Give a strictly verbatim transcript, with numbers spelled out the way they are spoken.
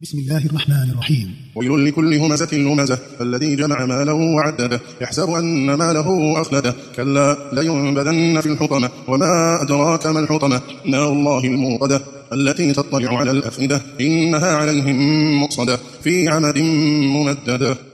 بسم الله الرحمن الرحيم. ويل لكل همزة لمزة الذي جمع ماله وعدده يحسب أن ماله أخلده كلا لينبذن في الحطمة وما أدراك ما الحطمة نار الله الموقدة التي تطلع على الأفئدة إنها عليهم مؤصدة في عمد ممددة.